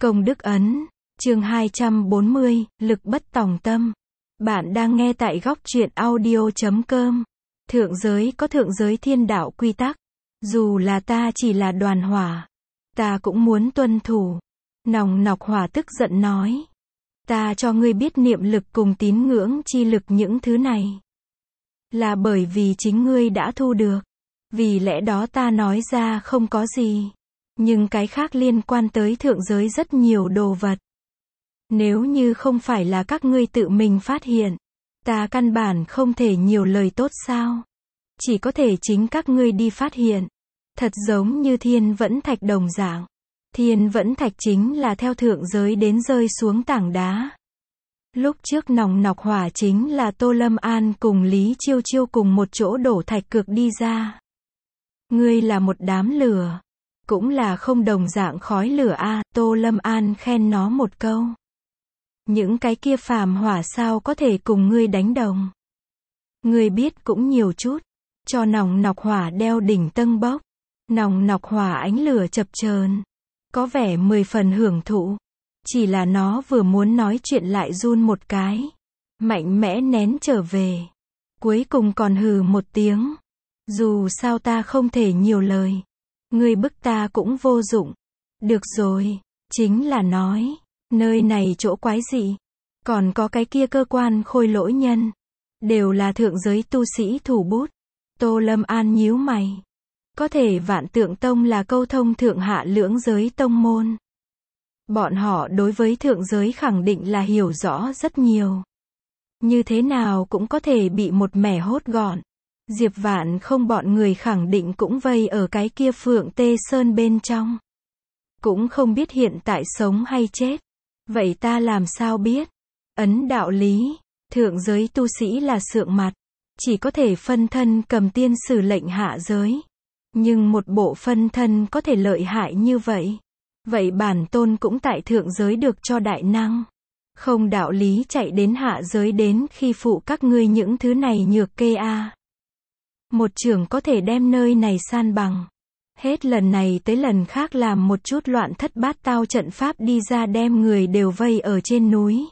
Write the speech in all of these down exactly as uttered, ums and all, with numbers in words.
Công đức ấn, chương hai trăm bốn mươi, lực bất tòng tâm. Bạn đang nghe tại góc truyện audio chấm com. Thượng giới có thượng giới thiên đạo quy tắc. Dù là ta chỉ là đoàn hỏa, ta cũng muốn tuân thủ. Nòng nọc hỏa tức giận nói. Ta cho ngươi biết niệm lực cùng tín ngưỡng chi lực những thứ này. Là bởi vì chính ngươi đã thu được. Vì lẽ đó ta nói ra không có gì. Nhưng cái khác liên quan tới thượng giới rất nhiều đồ vật. Nếu như không phải là các ngươi tự mình phát hiện, ta căn bản không thể nhiều lời tốt sao? Chỉ có thể chính các ngươi đi phát hiện. Thật giống như thiên vẫn thạch đồng dạng. Thiên vẫn thạch chính là theo thượng giới đến rơi xuống tảng đá. Lúc trước nòng nọc hỏa chính là Tô Lâm An cùng Lý Chiêu Chiêu cùng một chỗ đổ thạch cược đi ra. Ngươi là một đám lửa. Cũng là không đồng dạng khói lửa a à, Tô Lâm An khen nó một câu. Những cái kia phàm hỏa sao có thể cùng ngươi đánh đồng. Ngươi biết cũng nhiều chút. Cho nòng nọc hỏa đeo đỉnh tâng bốc. Nòng nọc hỏa ánh lửa chập chờn, có vẻ mười phần hưởng thụ. Chỉ là nó vừa muốn nói chuyện lại run một cái. Mạnh mẽ nén trở về. Cuối cùng còn hừ một tiếng. Dù sao ta không thể nhiều lời. Ngươi bức ta cũng vô dụng. Được rồi, chính là nói. Nơi này chỗ quái dị. Còn có cái kia cơ quan khôi lỗi nhân. Đều là thượng giới tu sĩ thủ bút. Tô Lâm An nhíu mày. Có thể Vạn Tượng Tông là câu thông thượng hạ lưỡng giới tông môn. Bọn họ đối với thượng giới khẳng định là hiểu rõ rất nhiều. Như thế nào cũng có thể bị một mẻ hốt gọn. Diệp Vạn không bọn người khẳng định cũng vây ở cái kia Phượng Tê Sơn bên trong. Cũng không biết hiện tại sống hay chết. Vậy ta làm sao biết? Ấn đạo lý, thượng giới tu sĩ là sượng mặt. Chỉ có thể phân thân cầm tiên sử lệnh hạ giới. Nhưng một bộ phân thân có thể lợi hại như vậy. Vậy bản tôn cũng tại thượng giới được cho đại năng. Không đạo lý chạy đến hạ giới đến khi phụ các ngươi những thứ này nhược kê a. À. Một trưởng có thể đem nơi này san bằng. Hết lần này tới lần khác làm một chút loạn thất bát tao trận pháp đi ra đem người đều vây ở trên núi.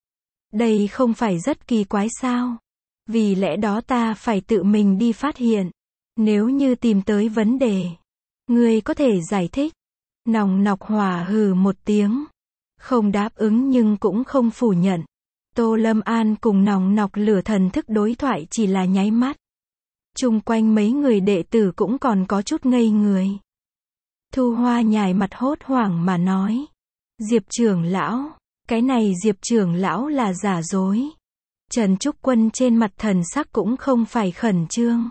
Đây không phải rất kỳ quái sao? Vì lẽ đó ta phải tự mình đi phát hiện. Nếu như tìm tới vấn đề, ngươi có thể giải thích. Nòng nọc hỏa hừ một tiếng. Không đáp ứng nhưng cũng không phủ nhận. Tô Lâm An cùng nòng nọc lửa thần thức đối thoại chỉ là nháy mắt. Chung quanh mấy người đệ tử cũng còn có chút ngây người. Thu Hoa nhài mặt hốt hoảng mà nói. Diệp trưởng lão, cái này Diệp trưởng lão là giả dối. Trần Trúc Quân trên mặt thần sắc cũng không phải khẩn trương.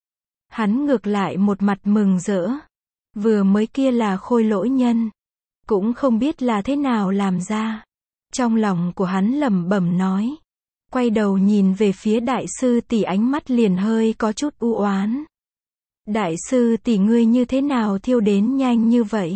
Hắn ngược lại một mặt mừng rỡ. Vừa mới kia là khôi lỗi nhân. Cũng không biết là thế nào làm ra. Trong lòng của hắn lẩm bẩm nói. Quay đầu nhìn về phía đại sư tỷ ánh mắt liền hơi có chút u oán. Đại sư tỷ ngươi như thế nào thiêu đến nhanh như vậy?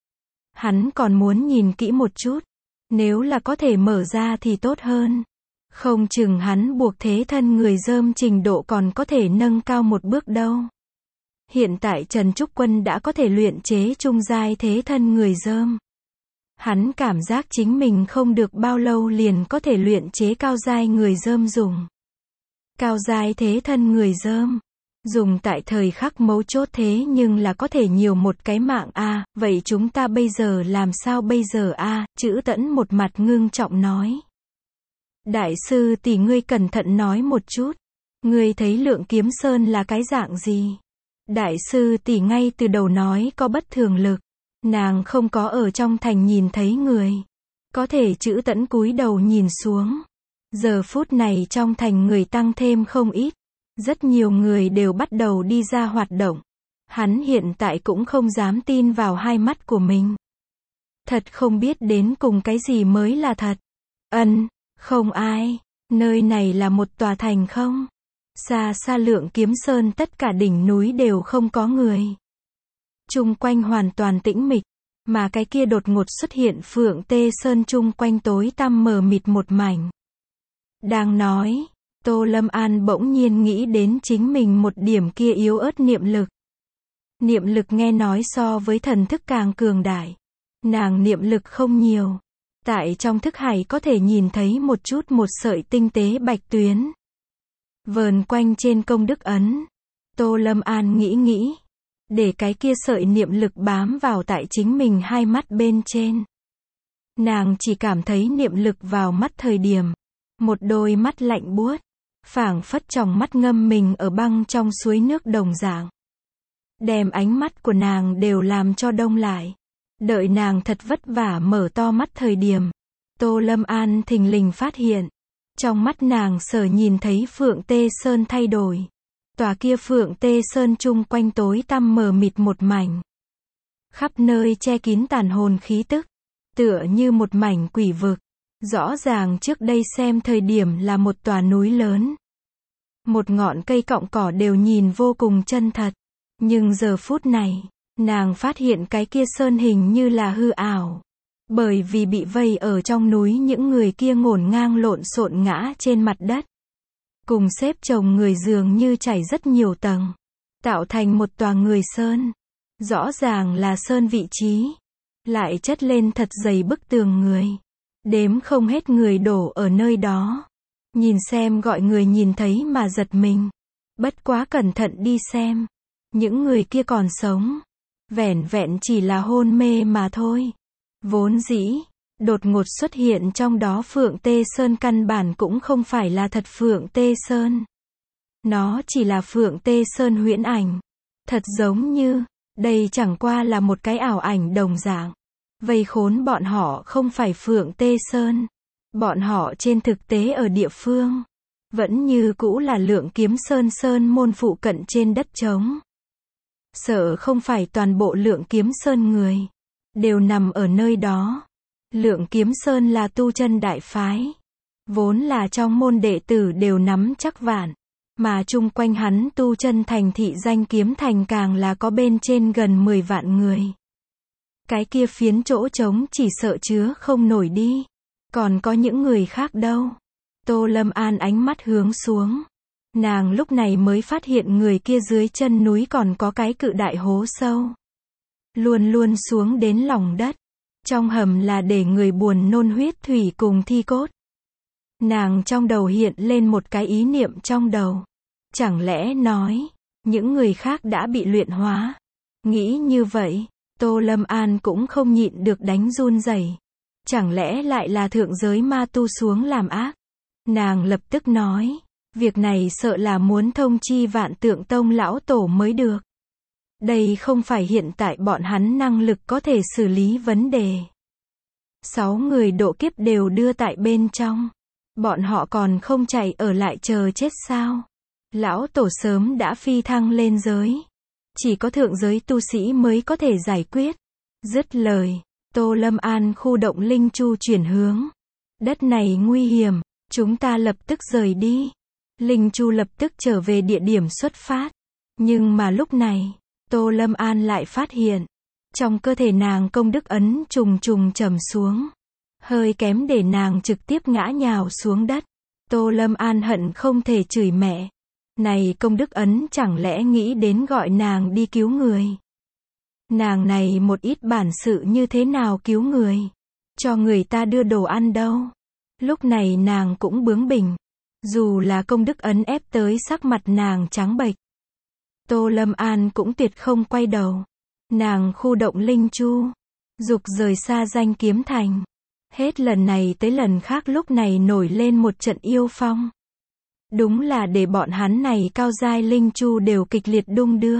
Hắn còn muốn nhìn kỹ một chút. Nếu là có thể mở ra thì tốt hơn. Không chừng hắn buộc thế thân người dơm trình độ còn có thể nâng cao một bước đâu. Hiện tại Trần Trúc Quân đã có thể luyện chế trung giai thế thân người dơm. Hắn cảm giác chính mình không được bao lâu liền có thể luyện chế cao giai người dơm dùng. Cao giai thế thân người dơm. Dùng tại thời khắc mấu chốt thế nhưng là có thể nhiều một cái mạng a à, vậy chúng ta bây giờ làm sao bây giờ a à, Chữ Tẫn một mặt ngưng trọng nói. Đại sư tỷ ngươi cẩn thận nói một chút. Ngươi thấy Lượng Kiếm Sơn là cái dạng gì? Đại sư tỷ ngay từ đầu nói có bất thường lực. Nàng không có ở trong thành nhìn thấy người. Có thể Chữ Tẫn cúi đầu nhìn xuống. Giờ phút này trong thành người tăng thêm không ít. Rất nhiều người đều bắt đầu đi ra hoạt động. Hắn hiện tại cũng không dám tin vào hai mắt của mình. Thật không biết đến cùng cái gì mới là thật. Ân, không ai. Nơi này là một tòa thành không? Xa xa Lượng Kiếm Sơn tất cả đỉnh núi đều không có người. Chung quanh hoàn toàn tĩnh mịch. Mà cái kia đột ngột xuất hiện Phượng Tê Sơn chung quanh tối tăm mờ mịt một mảnh. Đang nói, Tô Lâm An bỗng nhiên nghĩ đến chính mình một điểm kia yếu ớt niệm lực. Niệm lực nghe nói so với thần thức càng cường đại. Nàng niệm lực không nhiều. Tại trong thức hải có thể nhìn thấy một chút một sợi tinh tế bạch tuyến. Vờn quanh trên công đức ấn. Tô Lâm An nghĩ nghĩ. Để cái kia sợi niệm lực bám vào tại chính mình hai mắt bên trên. Nàng chỉ cảm thấy niệm lực vào mắt thời điểm. Một đôi mắt lạnh buốt. Phảng phất trong mắt ngâm mình ở băng trong suối nước đồng dạng. Đem ánh mắt của nàng đều làm cho đông lại. Đợi nàng thật vất vả mở to mắt thời điểm. Tô Lâm An thình lình phát hiện. Trong mắt nàng sở nhìn thấy Phượng Tê Sơn thay đổi. Tòa kia Phượng Tê Sơn chung quanh tối tăm mờ mịt một mảnh. Khắp nơi che kín tàn hồn khí tức. Tựa như một mảnh quỷ vực. Rõ ràng trước đây xem thời điểm là một tòa núi lớn. Một ngọn cây cọng cỏ đều nhìn vô cùng chân thật. Nhưng giờ phút này, nàng phát hiện cái kia sơn hình như là hư ảo. Bởi vì bị vây ở trong núi những người kia ngổn ngang lộn xộn ngã trên mặt đất. Cùng xếp chồng người dường như chảy rất nhiều tầng. Tạo thành một tòa người sơn. Rõ ràng là sơn vị trí. Lại chất lên thật dày bức tường người. Đếm không hết người đổ ở nơi đó. Nhìn xem gọi người nhìn thấy mà giật mình. Bất quá cẩn thận đi xem. Những người kia còn sống. Vẻn vẹn chỉ là hôn mê mà thôi. Vốn dĩ, đột ngột xuất hiện trong đó Phượng Tê Sơn căn bản cũng không phải là thật Phượng Tê Sơn. Nó chỉ là Phượng Tê Sơn huyễn ảnh. Thật giống như, đây chẳng qua là một cái ảo ảnh đồng dạng. Vây khốn bọn họ không phải Phượng Tê Sơn. Bọn họ trên thực tế ở địa phương. Vẫn như cũ là Lượng Kiếm Sơn Sơn môn phụ cận trên đất trống. Sợ không phải toàn bộ Lượng Kiếm Sơn người. Đều nằm ở nơi đó. Lượng Kiếm Sơn là tu chân đại phái. Vốn là trong môn đệ tử đều nắm chắc vạn. Mà chung quanh hắn tu chân thành thị danh kiếm thành càng là có bên trên gần mười vạn người. Cái kia phiến chỗ trống chỉ sợ chứa không nổi đi. Còn có những người khác đâu. Tô Lâm An ánh mắt hướng xuống. Nàng lúc này mới phát hiện người kia dưới chân núi còn có cái cự đại hố sâu. Luôn luôn xuống đến lòng đất. Trong hầm là để người buồn nôn huyết thủy cùng thi cốt. Nàng trong đầu hiện lên một cái ý niệm trong đầu. Chẳng lẽ nói, những người khác đã bị luyện hóa. Nghĩ như vậy, Tô Lâm An cũng không nhịn được đánh run rẩy. Chẳng lẽ lại là thượng giới ma tu xuống làm ác. Nàng lập tức nói, việc này sợ là muốn thông chi Vạn Tượng Tông lão tổ mới được. Đây không phải hiện tại bọn hắn năng lực có thể xử lý vấn đề. Sáu người độ kiếp đều đưa tại bên trong. Bọn họ còn không chạy ở lại chờ chết sao? Lão tổ sớm đã phi thăng lên giới. Chỉ có thượng giới tu sĩ mới có thể giải quyết. Dứt lời, Tô Lâm An khu động linh chu chuyển hướng. Đất này nguy hiểm, chúng ta lập tức rời đi. Linh chu lập tức trở về địa điểm xuất phát. Nhưng mà lúc này, Tô Lâm An lại phát hiện. Trong cơ thể nàng công đức ấn trùng trùng trầm xuống. Hơi kém để nàng trực tiếp ngã nhào xuống đất. Tô Lâm An hận không thể chửi mẹ. Này công đức ấn chẳng lẽ nghĩ đến gọi nàng đi cứu người. Nàng này một ít bản sự như thế nào cứu người. Cho người ta đưa đồ ăn đâu. Lúc này nàng cũng bướng bỉnh. Dù là công đức ấn ép tới sắc mặt nàng trắng bệch. Tô Lâm An cũng tuyệt không quay đầu. Nàng khu động linh chu. Dục rời xa danh kiếm thành. Hết lần này tới lần khác lúc này nổi lên một trận yêu phong. Đúng là để bọn hắn này cao giai linh chu đều kịch liệt đung đưa.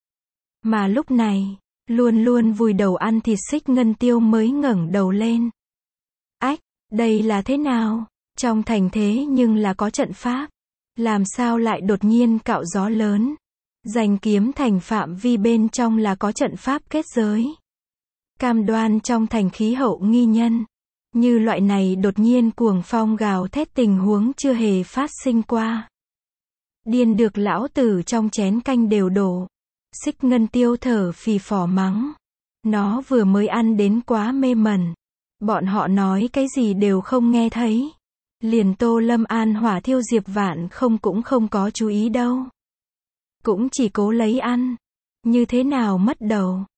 Mà lúc này, luôn luôn vùi đầu ăn thịt Xích Ngân Tiêu mới ngẩng đầu lên. Ách, đây là thế nào? Trong thành thế nhưng là có trận pháp. Làm sao lại đột nhiên cạo gió lớn? Danh kiếm thành phạm vi bên trong là có trận pháp kết giới. Cam đoan trong thành khí hậu nghi nhân. Như loại này đột nhiên cuồng phong gào thét tình huống chưa hề phát sinh qua. Điên được lão tử trong chén canh đều đổ. Xích Ngân Tiêu thở phì phò mắng. Nó vừa mới ăn đến quá mê mẩn. Bọn họ nói cái gì đều không nghe thấy. Liền Tô Lâm An hỏa thiêu Diệp Vạn không cũng không có chú ý đâu. Cũng chỉ cố lấy ăn. Như thế nào mất đầu.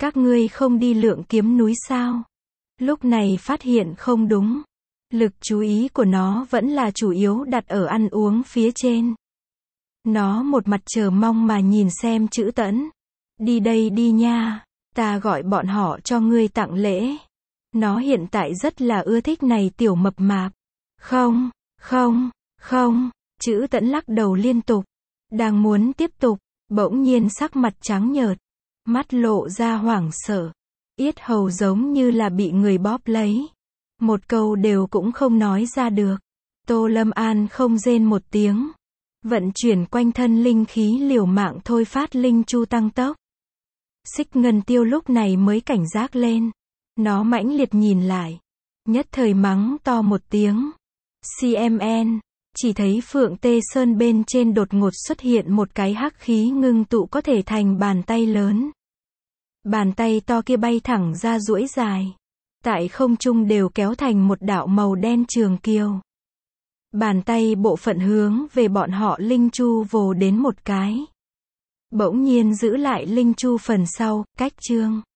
Các ngươi không đi Lượng Kiếm núi sao? Lúc này phát hiện không đúng. Lực chú ý của nó vẫn là chủ yếu đặt ở ăn uống phía trên. Nó một mặt chờ mong mà nhìn xem Trữ Tẫn. Đi đây đi nha, ta gọi bọn họ cho ngươi tặng lễ. Nó hiện tại rất là ưa thích này tiểu mập mạp. Không, không, không, Trữ Tẫn lắc đầu liên tục. Đang muốn tiếp tục, bỗng nhiên sắc mặt trắng nhợt, mắt lộ ra hoảng sợ, yết hầu giống như là bị người bóp lấy. Một câu đều cũng không nói ra được. Tô Lâm An không rên một tiếng. Vận chuyển quanh thân linh khí liều mạng thôi phát linh chu tăng tốc. Xích Ngân Tiêu lúc này mới cảnh giác lên. Nó mãnh liệt nhìn lại. Nhất thời mắng to một tiếng. xê em en. Chỉ thấy Phượng Tê Sơn bên trên đột ngột xuất hiện một cái hắc khí ngưng tụ có thể thành bàn tay lớn. Bàn tay to kia bay thẳng ra duỗi dài. Tại không trung đều kéo thành một đạo màu đen trường kiều. Bàn tay bộ phận hướng về bọn họ linh chu vồ đến một cái. Bỗng nhiên giữ lại linh chu phần sau, cách trương.